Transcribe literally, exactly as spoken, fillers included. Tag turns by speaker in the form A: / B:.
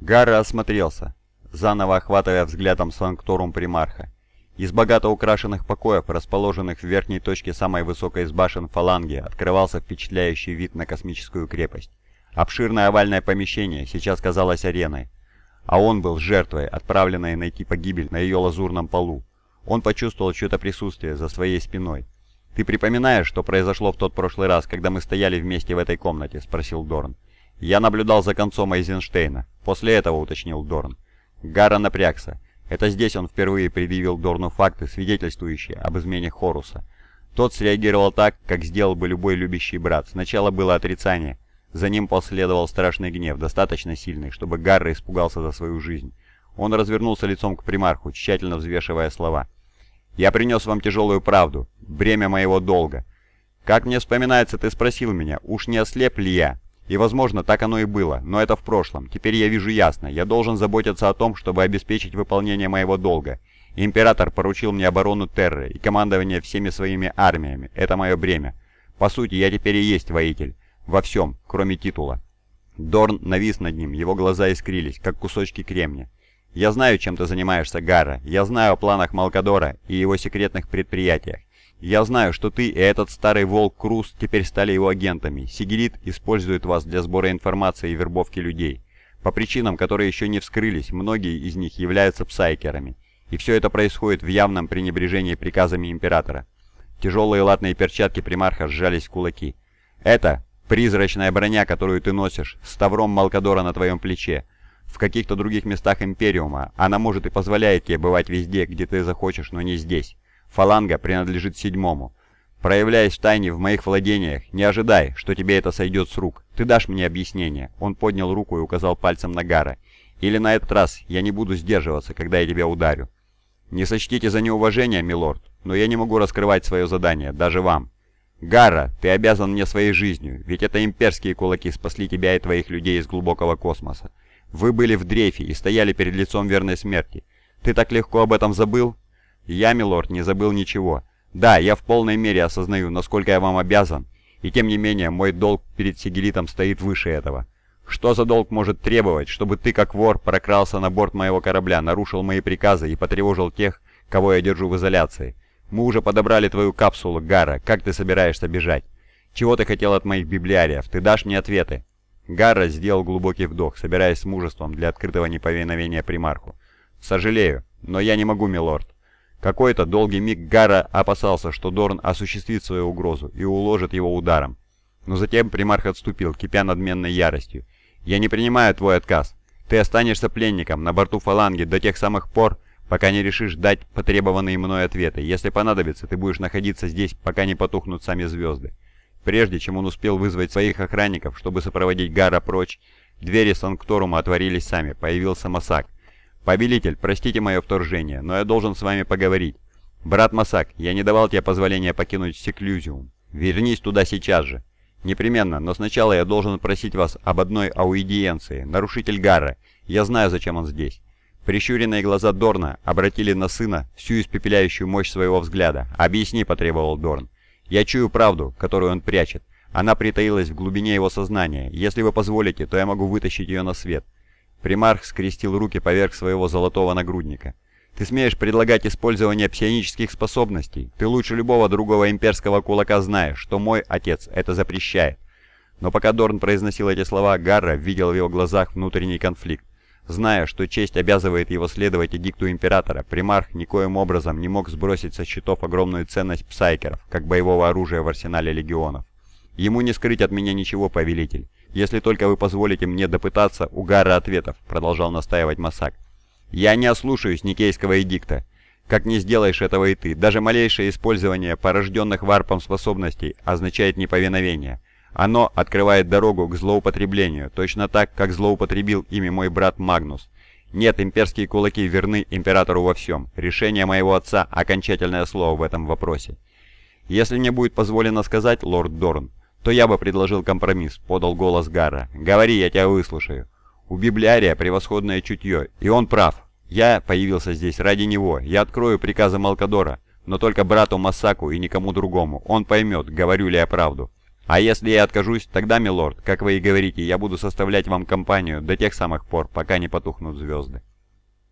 A: Гарра осмотрелся, заново охватывая взглядом санкторум примарха. Из богато украшенных покоев, расположенных в верхней точке самой высокой из башен фаланги, открывался впечатляющий вид на космическую крепость. Обширное овальное помещение сейчас казалось ареной, а он был жертвой, отправленной найти погибель на ее лазурном полу. Он почувствовал чье-то присутствие за своей спиной. «Ты припоминаешь, что произошло в тот прошлый раз, когда мы стояли вместе в этой комнате?» – спросил Дорн. «Я наблюдал за концом Эйзенштейна. После этого», – уточнил Дорн. Гарра напрягся. Это здесь он впервые предъявил Дорну факты, свидетельствующие об измене Хоруса. Тот среагировал так, как сделал бы любой любящий брат. Сначала было отрицание, за ним последовал страшный гнев, достаточно сильный, чтобы Гарра испугался за свою жизнь. Он развернулся лицом к примарху, тщательно взвешивая слова. «Я принес вам тяжелую правду, бремя моего долга. Как мне вспоминается, ты спросил меня, уж не ослеп ли я? И, возможно, так оно и было, но это в прошлом. Теперь я вижу ясно. Я должен заботиться о том, чтобы обеспечить выполнение моего долга. Император поручил мне оборону Терры и командование всеми своими армиями. Это мое бремя. По сути, я теперь и есть воитель. Во всем, кроме титула». Дорн навис над ним, его глаза искрились, как кусочки кремня. «Я знаю, чем ты занимаешься, Гарра. Я знаю о планах Малкадора и его секретных предприятиях. Я знаю, что ты и этот старый волк Крус теперь стали его агентами. Сигелит использует вас для сбора информации и вербовки людей. По причинам, которые еще не вскрылись, многие из них являются псайкерами. И все это происходит в явном пренебрежении приказами Императора». Тяжелые латные перчатки примарха сжались в кулаки. «Это призрачная броня, которую ты носишь, с тавром Малкадора на твоем плече. В каких-то других местах Империума она может и позволяет тебе бывать везде, где ты захочешь, но не здесь. Фаланга принадлежит седьмому. Проявляясь в тайне в моих владениях, не ожидай, что тебе это сойдет с рук. Ты дашь мне объяснение». Он поднял руку и указал пальцем на Гарра. «Или на этот раз я не буду сдерживаться, когда я тебя ударю. Не сочтите за неуважение, милорд, но я не могу раскрывать свое задание, даже вам. Гарра, ты обязан мне своей жизнью, ведь это имперские кулаки спасли тебя и твоих людей из глубокого космоса. Вы были в дрейфе и стояли перед лицом верной смерти. Ты так легко об этом забыл?» «Я, милорд, не забыл ничего. Да, я в полной мере осознаю, насколько я вам обязан, и тем не менее мой долг перед Сигелитом стоит выше этого. Что за долг может требовать, чтобы ты, как вор, прокрался на борт моего корабля, нарушил мои приказы и потревожил тех, кого я держу в изоляции? Мы уже подобрали твою капсулу, Гарра. Как ты собираешься бежать? Чего ты хотел от моих библиариев? Ты дашь мне ответы?» Гарра сделал глубокий вдох, собираясь с мужеством для открытого неповиновения примарху. «Сожалею, но я не могу, милорд». Какой-то долгий миг Гарра опасался, что Дорн осуществит свою угрозу и уложит его ударом. Но затем примарх отступил, кипя надменной яростью. «Я не принимаю твой отказ. Ты останешься пленником на борту фаланги до тех самых пор, пока не решишь дать потребованные мной ответы. Если понадобится, ты будешь находиться здесь, пока не потухнут сами звезды». Прежде чем он успел вызвать своих охранников, чтобы сопроводить Гарра прочь, двери санкторума отворились сами, появился Масак. «Повелитель, простите мое вторжение, но я должен с вами поговорить. Брат Масак, я не давал тебе позволения покинуть Секлюзиум. Вернись туда сейчас же». «Непременно, но сначала я должен просить вас об одной аудиенции. Нарушитель Гарра. Я знаю, зачем он здесь». Прищуренные глаза Дорна обратили на сына всю испепеляющую мощь своего взгляда. «Объясни», — потребовал Дорн. «Я чую правду, которую он прячет. Она притаилась в глубине его сознания. Если вы позволите, то я могу вытащить ее на свет». Примарх скрестил руки поверх своего золотого нагрудника. «Ты смеешь предлагать использование псионических способностей? Ты лучше любого другого имперского кулака знаешь, что мой отец это запрещает». Но пока Дорн произносил эти слова, Гарра видел в его глазах внутренний конфликт. Зная, что честь обязывает его следовать эдикту Императора, примарх никоим образом не мог сбросить со счетов огромную ценность псайкеров, как боевого оружия в арсенале легионов. «Ему не скрыть от меня ничего, повелитель. Если только вы позволите мне допытаться у Гарра ответов», — продолжал настаивать Масак. «Я не ослушаюсь Никейского эдикта. Как не сделаешь этого и ты. Даже малейшее использование порожденных варпом способностей означает неповиновение. Оно открывает дорогу к злоупотреблению, точно так, как злоупотребил ими мой брат Магнус. Нет, имперские кулаки верны Императору во всем. Решение моего отца — окончательное слово в этом вопросе. Если мне будет позволено сказать, лорд Дорн, то я бы предложил компромисс», — подал голос Гарра. «Говори, я тебя выслушаю. У библиария превосходное чутье, и он прав. Я появился здесь ради него. Я открою приказы Малкадора, но только брату Масаку и никому другому. Он поймет, говорю ли я правду». «А если я откажусь, тогда, милорд, как вы и говорите, я буду составлять вам компанию до тех самых пор, пока не потухнут звезды».